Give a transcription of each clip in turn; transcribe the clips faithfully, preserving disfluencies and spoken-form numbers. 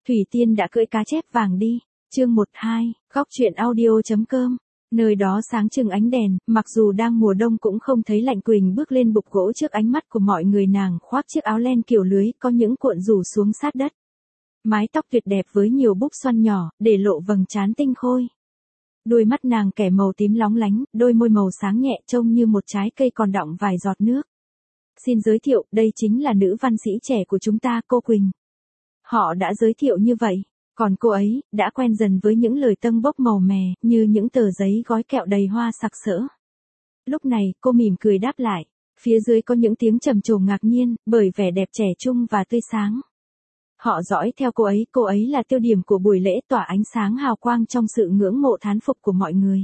Thủy Tiên đã cưỡi cá chép vàng đi. Chương một hai, góc truyện audio.com. Nơi đó sáng trưng ánh đèn, mặc dù đang mùa đông cũng không thấy lạnh. Quỳnh bước lên bục gỗ trước ánh mắt của mọi người, nàng khoác chiếc áo len kiểu lưới, có những cuộn rủ xuống sát đất. Mái tóc tuyệt đẹp với nhiều búp xoăn nhỏ, để lộ vầng trán tinh khôi. Đôi mắt nàng kẻ màu tím lóng lánh, đôi môi màu sáng nhẹ trông như một trái cây còn đọng vài giọt nước. Xin giới thiệu, đây chính là nữ văn sĩ trẻ của chúng ta, cô Quỳnh. Họ đã giới thiệu như vậy, còn cô ấy, đã quen dần với những lời tâng bốc màu mè, như những tờ giấy gói kẹo đầy hoa sặc sỡ. Lúc này, cô mỉm cười đáp lại. Phía dưới có những tiếng trầm trồ ngạc nhiên, bởi vẻ đẹp trẻ trung và tươi sáng. Họ dõi theo cô ấy, cô ấy là tiêu điểm của buổi lễ, tỏa ánh sáng hào quang trong sự ngưỡng mộ thán phục của mọi người.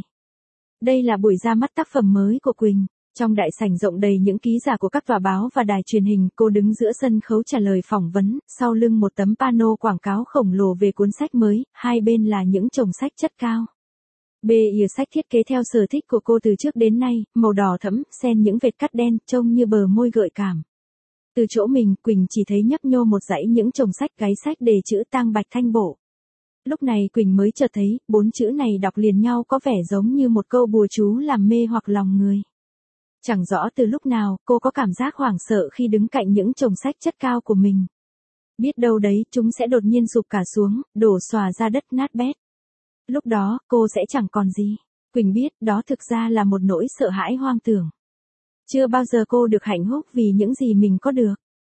Đây là buổi ra mắt tác phẩm mới của Quỳnh. Trong đại sảnh rộng đầy những ký giả của các tòa báo và đài truyền hình, cô đứng giữa sân khấu trả lời phỏng vấn, sau lưng một tấm pano quảng cáo khổng lồ về cuốn sách mới, hai bên là những chồng sách chất cao. Bìa sách thiết kế theo sở thích của cô từ trước đến nay, màu đỏ thẫm, xen những vệt cắt đen, trông như bờ môi gợi cảm. Từ chỗ mình, Quỳnh chỉ thấy nhấp nhô một dãy những chồng sách gáy sách đề chữ Tang Bạch Thanh Bộ. Lúc này Quỳnh mới chợt thấy, bốn chữ này đọc liền nhau có vẻ giống như một câu bùa chú làm mê hoặc lòng người. Chẳng rõ từ lúc nào, cô có cảm giác hoảng sợ khi đứng cạnh những chồng sách chất cao của mình. Biết đâu đấy, chúng sẽ đột nhiên sụp cả xuống, đổ xòa ra đất nát bét. Lúc đó, cô sẽ chẳng còn gì. Quỳnh biết, đó thực ra là một nỗi sợ hãi hoang tưởng. Chưa bao giờ cô được hạnh phúc vì những gì mình có được.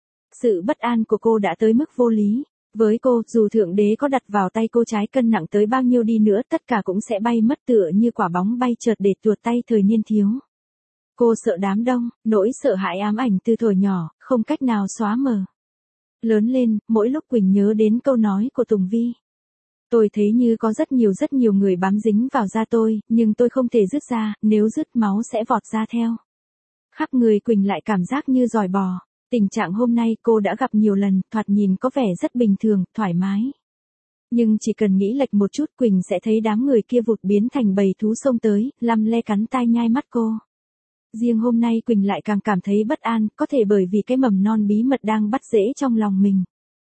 Sự bất an của cô đã tới mức vô lý. Với cô, dù Thượng Đế có đặt vào tay cô trái cân nặng tới bao nhiêu đi nữa, tất cả cũng sẽ bay mất tựa như quả bóng bay chợt để tuột tay thời niên thiếu. Cô sợ đám đông, nỗi sợ hãi ám ảnh từ thuở nhỏ, không cách nào xóa mờ. Lớn lên, mỗi lúc Quỳnh nhớ đến câu nói của Tùng Vi. Tôi thấy như có rất nhiều rất nhiều người bám dính vào da tôi, nhưng tôi không thể dứt ra, nếu dứt máu sẽ vọt ra theo. Khắp người Quỳnh lại cảm giác như giòi bò. Tình trạng hôm nay cô đã gặp nhiều lần, thoạt nhìn có vẻ rất bình thường, thoải mái. Nhưng chỉ cần nghĩ lệch một chút, Quỳnh sẽ thấy đám người kia vụt biến thành bầy thú xông tới, lăm le cắn tai nhai mắt cô. Riêng hôm nay Quỳnh lại càng cảm thấy bất an, có thể bởi vì cái mầm non bí mật đang bắt rễ trong lòng mình.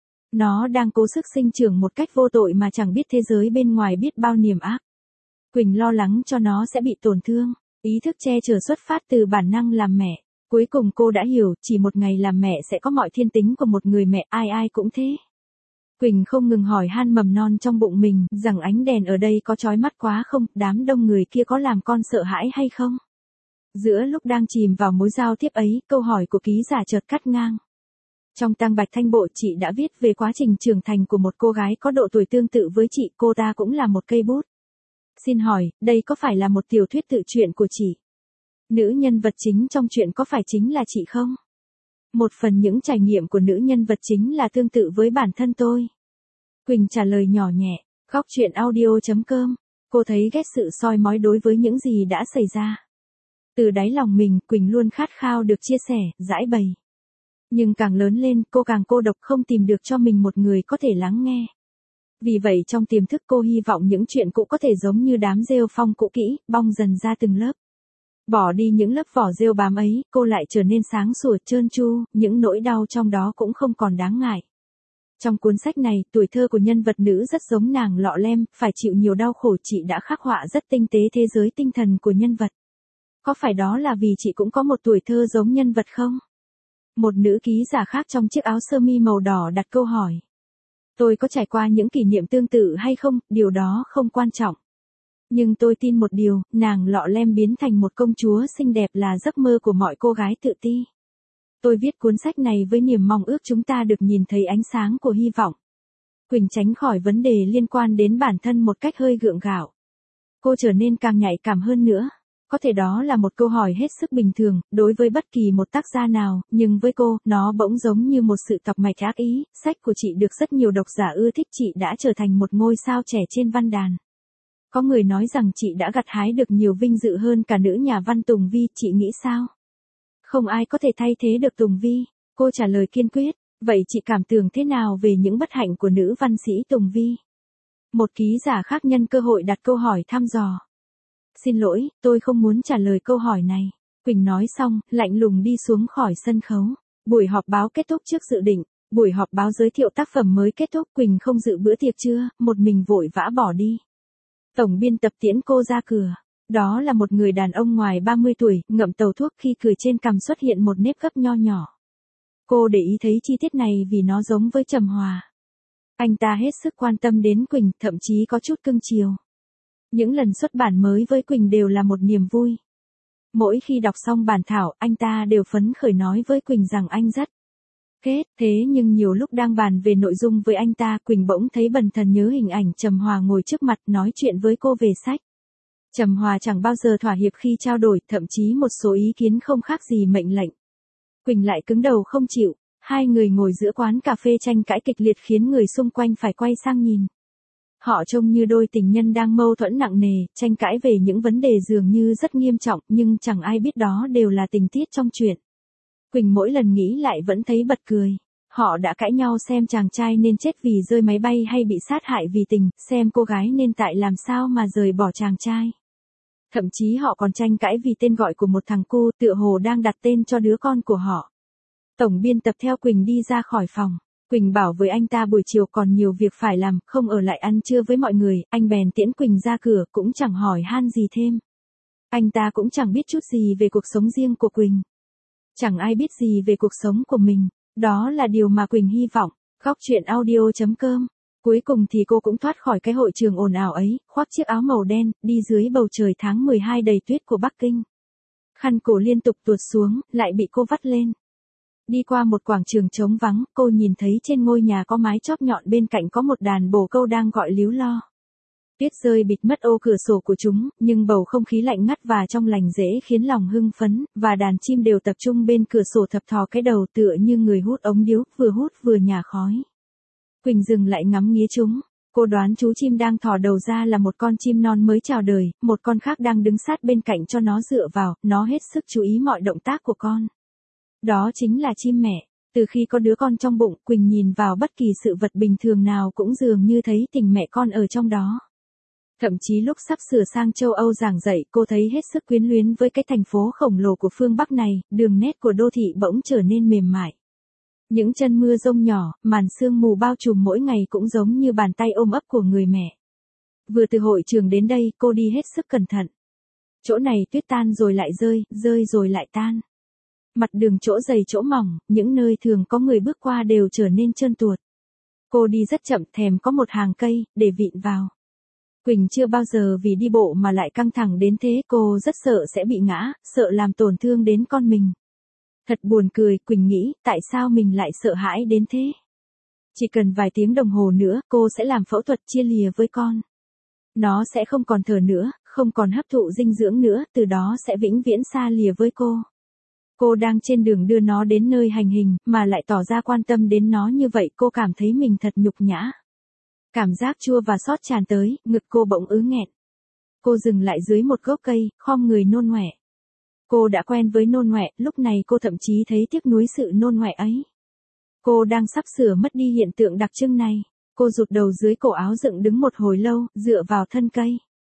Nó đang cố sức sinh trưởng một cách vô tội mà chẳng biết thế giới bên ngoài biết bao niềm ác. Quỳnh lo lắng cho nó sẽ bị tổn thương. Ý thức che chở xuất phát từ bản năng làm mẹ. Cuối cùng cô đã hiểu, chỉ một ngày làm mẹ sẽ có mọi thiên tính của một người mẹ, ai ai cũng thế. Quỳnh không ngừng hỏi han mầm non trong bụng mình, rằng ánh đèn ở đây có chói mắt quá không, đám đông người kia có làm con sợ hãi hay không? Giữa lúc đang chìm vào mối giao tiếp ấy, câu hỏi của ký giả chợt cắt ngang. Trong Tang Bạch Thanh Bộ, chị đã viết về quá trình trưởng thành của một cô gái có độ tuổi tương tự với chị, cô ta cũng là một cây bút. Xin hỏi, đây có phải là một tiểu thuyết tự truyện của chị? Nữ nhân vật chính trong truyện có phải chính là chị không? Một phần những trải nghiệm của nữ nhân vật chính là tương tự với bản thân tôi. Quỳnh trả lời nhỏ nhẹ, góc truyện audio.com. Cô thấy ghét sự soi mói đối với những gì đã xảy ra. Từ đáy lòng mình, Quỳnh luôn khát khao được chia sẻ, giải bày. Nhưng càng lớn lên, cô càng cô độc, không tìm được cho mình một người có thể lắng nghe. Vì vậy trong tiềm thức cô hy vọng những chuyện cũ có thể giống như đám rêu phong cũ kỹ, bong dần ra từng lớp. Bỏ đi những lớp vỏ rêu bám ấy, cô lại trở nên sáng sủa, trơn tru, những nỗi đau trong đó cũng không còn đáng ngại. Trong cuốn sách này, tuổi thơ của nhân vật nữ rất giống nàng Lọ Lem, phải chịu nhiều đau khổ, chị đã khắc họa rất tinh tế thế giới tinh thần của nhân vật. Có phải đó là vì chị cũng có một tuổi thơ giống nhân vật không? Một nữ ký giả khác trong chiếc áo sơ mi màu đỏ đặt câu hỏi. Tôi có trải qua những kỷ niệm tương tự hay không, điều đó không quan trọng. Nhưng tôi tin một điều, nàng Lọ Lem biến thành một công chúa xinh đẹp là giấc mơ của mọi cô gái tự ti. Tôi viết cuốn sách này với niềm mong ước chúng ta được nhìn thấy ánh sáng của hy vọng. Quỳnh tránh khỏi vấn đề liên quan đến bản thân một cách hơi gượng gạo. Cô trở nên càng nhạy cảm hơn nữa. Có thể đó là một câu hỏi hết sức bình thường, đối với bất kỳ một tác gia nào, nhưng với cô, nó bỗng giống như một sự tọc mạch ác ý. Sách của chị được rất nhiều độc giả ưa thích, chị đã trở thành một ngôi sao trẻ trên văn đàn. Có người nói rằng chị đã gặt hái được nhiều vinh dự hơn cả nữ nhà văn Tùng Vi, chị nghĩ sao? Không ai có thể thay thế được Tùng Vi, cô trả lời kiên quyết. Vậy chị cảm tưởng thế nào về những bất hạnh của nữ văn sĩ Tùng Vi? Một ký giả khác nhân cơ hội đặt câu hỏi thăm dò. Xin lỗi, tôi không muốn trả lời câu hỏi này. Quỳnh nói xong, lạnh lùng đi xuống khỏi sân khấu. Buổi họp báo kết thúc trước dự định. Buổi họp báo giới thiệu tác phẩm mới kết thúc, Quỳnh không dự bữa tiệc trưa, một mình vội vã bỏ đi. Tổng biên tập tiễn cô ra cửa. Đó là một người đàn ông ngoài ba mươi tuổi, ngậm tàu thuốc, khi cười trên cằm xuất hiện một nếp gấp nho nhỏ. Cô để ý thấy chi tiết này vì nó giống với Trầm Hòa. Anh ta hết sức quan tâm đến Quỳnh, thậm chí có chút cưng chiều. Những lần xuất bản mới với Quỳnh đều là một niềm vui. Mỗi khi đọc xong bản thảo, anh ta đều phấn khởi nói với Quỳnh rằng anh rất kết. Thế nhưng nhiều lúc đang bàn về nội dung với anh ta, Quỳnh bỗng thấy bần thần nhớ hình ảnh Trầm Hòa ngồi trước mặt nói chuyện với cô về sách. Trầm Hòa chẳng bao giờ thỏa hiệp khi trao đổi, thậm chí một số ý kiến không khác gì mệnh lệnh. Quỳnh lại cứng đầu không chịu. Hai người ngồi giữa quán cà phê tranh cãi kịch liệt khiến người xung quanh phải quay sang nhìn. Họ trông như đôi tình nhân đang mâu thuẫn nặng nề, tranh cãi về những vấn đề dường như rất nghiêm trọng, nhưng chẳng ai biết đó đều là tình tiết trong chuyện. Quỳnh mỗi lần nghĩ lại vẫn thấy bật cười. Họ đã cãi nhau xem chàng trai nên chết vì rơi máy bay hay bị sát hại vì tình, xem cô gái nên tại làm sao mà rời bỏ chàng trai. Thậm chí họ còn tranh cãi vì tên gọi của một thằng cu, tựa hồ đang đặt tên cho đứa con của họ. Tổng biên tập theo Quỳnh đi ra khỏi phòng. Quỳnh bảo với anh ta buổi chiều còn nhiều việc phải làm, không ở lại ăn trưa với mọi người, anh bèn tiễn Quỳnh ra cửa, cũng chẳng hỏi han gì thêm. Anh ta cũng chẳng biết chút gì về cuộc sống riêng của Quỳnh. Chẳng ai biết gì về cuộc sống của mình, đó là điều mà Quỳnh hy vọng. Góc truyện audio chấm com. Cuối cùng thì cô cũng thoát khỏi cái hội trường ồn ào ấy, khoác chiếc áo màu đen, đi dưới bầu trời tháng mười hai đầy tuyết của Bắc Kinh. Khăn cổ liên tục tuột xuống, lại bị cô vắt lên. Đi qua một quảng trường trống vắng, cô nhìn thấy trên ngôi nhà có mái chóp nhọn, bên cạnh có một đàn bồ câu đang gọi líu lo. Tuyết rơi bịt mất ô cửa sổ của chúng, nhưng bầu không khí lạnh ngắt và trong lành dễ khiến lòng hưng phấn, và đàn chim đều tập trung bên cửa sổ thập thò cái đầu tựa như người hút ống điếu, vừa hút vừa nhả khói. Quỳnh dừng lại ngắm nghía chúng. Cô đoán chú chim đang thò đầu ra là một con chim non mới chào đời, một con khác đang đứng sát bên cạnh cho nó dựa vào, nó hết sức chú ý mọi động tác của con. Đó chính là chim mẹ. Từ khi có đứa con trong bụng, Quỳnh nhìn vào bất kỳ sự vật bình thường nào cũng dường như thấy tình mẹ con ở trong đó. Thậm chí lúc sắp sửa sang châu Âu giảng dạy, cô thấy hết sức quyến luyến với cái thành phố khổng lồ của phương Bắc này, đường nét của đô thị bỗng trở nên mềm mại. Những chân mưa rông nhỏ, màn sương mù bao trùm mỗi ngày cũng giống như bàn tay ôm ấp của người mẹ. Vừa từ hội trường đến đây, cô đi hết sức cẩn thận. Chỗ này tuyết tan rồi lại rơi, rơi rồi lại tan. Mặt đường chỗ dày chỗ mỏng, những nơi thường có người bước qua đều trở nên trơn tuột. Cô đi rất chậm, thèm có một hàng cây, để vịn vào. Quỳnh chưa bao giờ vì đi bộ mà lại căng thẳng đến thế, cô rất sợ sẽ bị ngã, sợ làm tổn thương đến con mình. Thật buồn cười, Quỳnh nghĩ, tại sao mình lại sợ hãi đến thế? Chỉ cần vài tiếng đồng hồ nữa, cô sẽ làm phẫu thuật chia lìa với con. Nó sẽ không còn thở nữa, không còn hấp thụ dinh dưỡng nữa, từ đó sẽ vĩnh viễn xa lìa với cô. Cô đang trên đường đưa nó đến nơi hành hình, mà lại tỏ ra quan tâm đến nó như vậy, cô cảm thấy mình thật nhục nhã. Cảm giác chua và xót tràn tới, ngực cô bỗng ứ nghẹn. Cô dừng lại dưới một gốc cây, khom người nôn ngoẹ. Cô đã quen với nôn ngoẹ, lúc này cô thậm chí thấy tiếc nuối sự nôn ngoẹ ấy. Cô đang sắp sửa mất đi hiện tượng đặc trưng này. Cô rụt đầu dưới cổ áo dựng đứng một hồi lâu, dựa vào thân cây.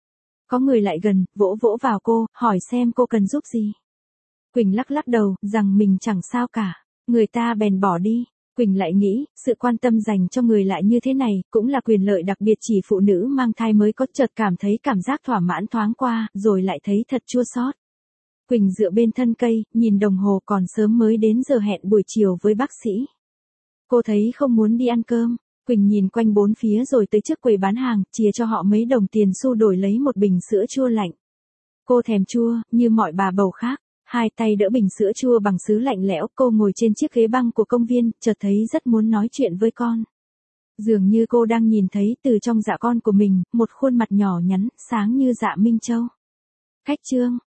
Có người lại gần, vỗ vỗ vào cô, hỏi xem cô cần giúp gì. Quỳnh lắc lắc đầu, rằng mình chẳng sao cả. Người ta bèn bỏ đi. Quỳnh lại nghĩ, sự quan tâm dành cho người lạ như thế này, cũng là quyền lợi đặc biệt chỉ phụ nữ mang thai mới có, chợt cảm thấy cảm giác thỏa mãn thoáng qua, rồi lại thấy thật chua xót. Quỳnh dựa bên thân cây, nhìn đồng hồ, còn sớm mới đến giờ hẹn buổi chiều với bác sĩ. Cô thấy không muốn đi ăn cơm. Quỳnh nhìn quanh bốn phía rồi tới trước quầy bán hàng, chia cho họ mấy đồng tiền xu đổi lấy một bình sữa chua lạnh. Cô thèm chua, như mọi bà bầu khác. Hai tay đỡ bình sữa chua bằng sứ lạnh lẽo, cô ngồi trên chiếc ghế băng của công viên, chợt thấy rất muốn nói chuyện với con. Dường như cô đang nhìn thấy từ trong dạ con của mình, một khuôn mặt nhỏ nhắn, sáng như dạ Minh Châu. Khách trương,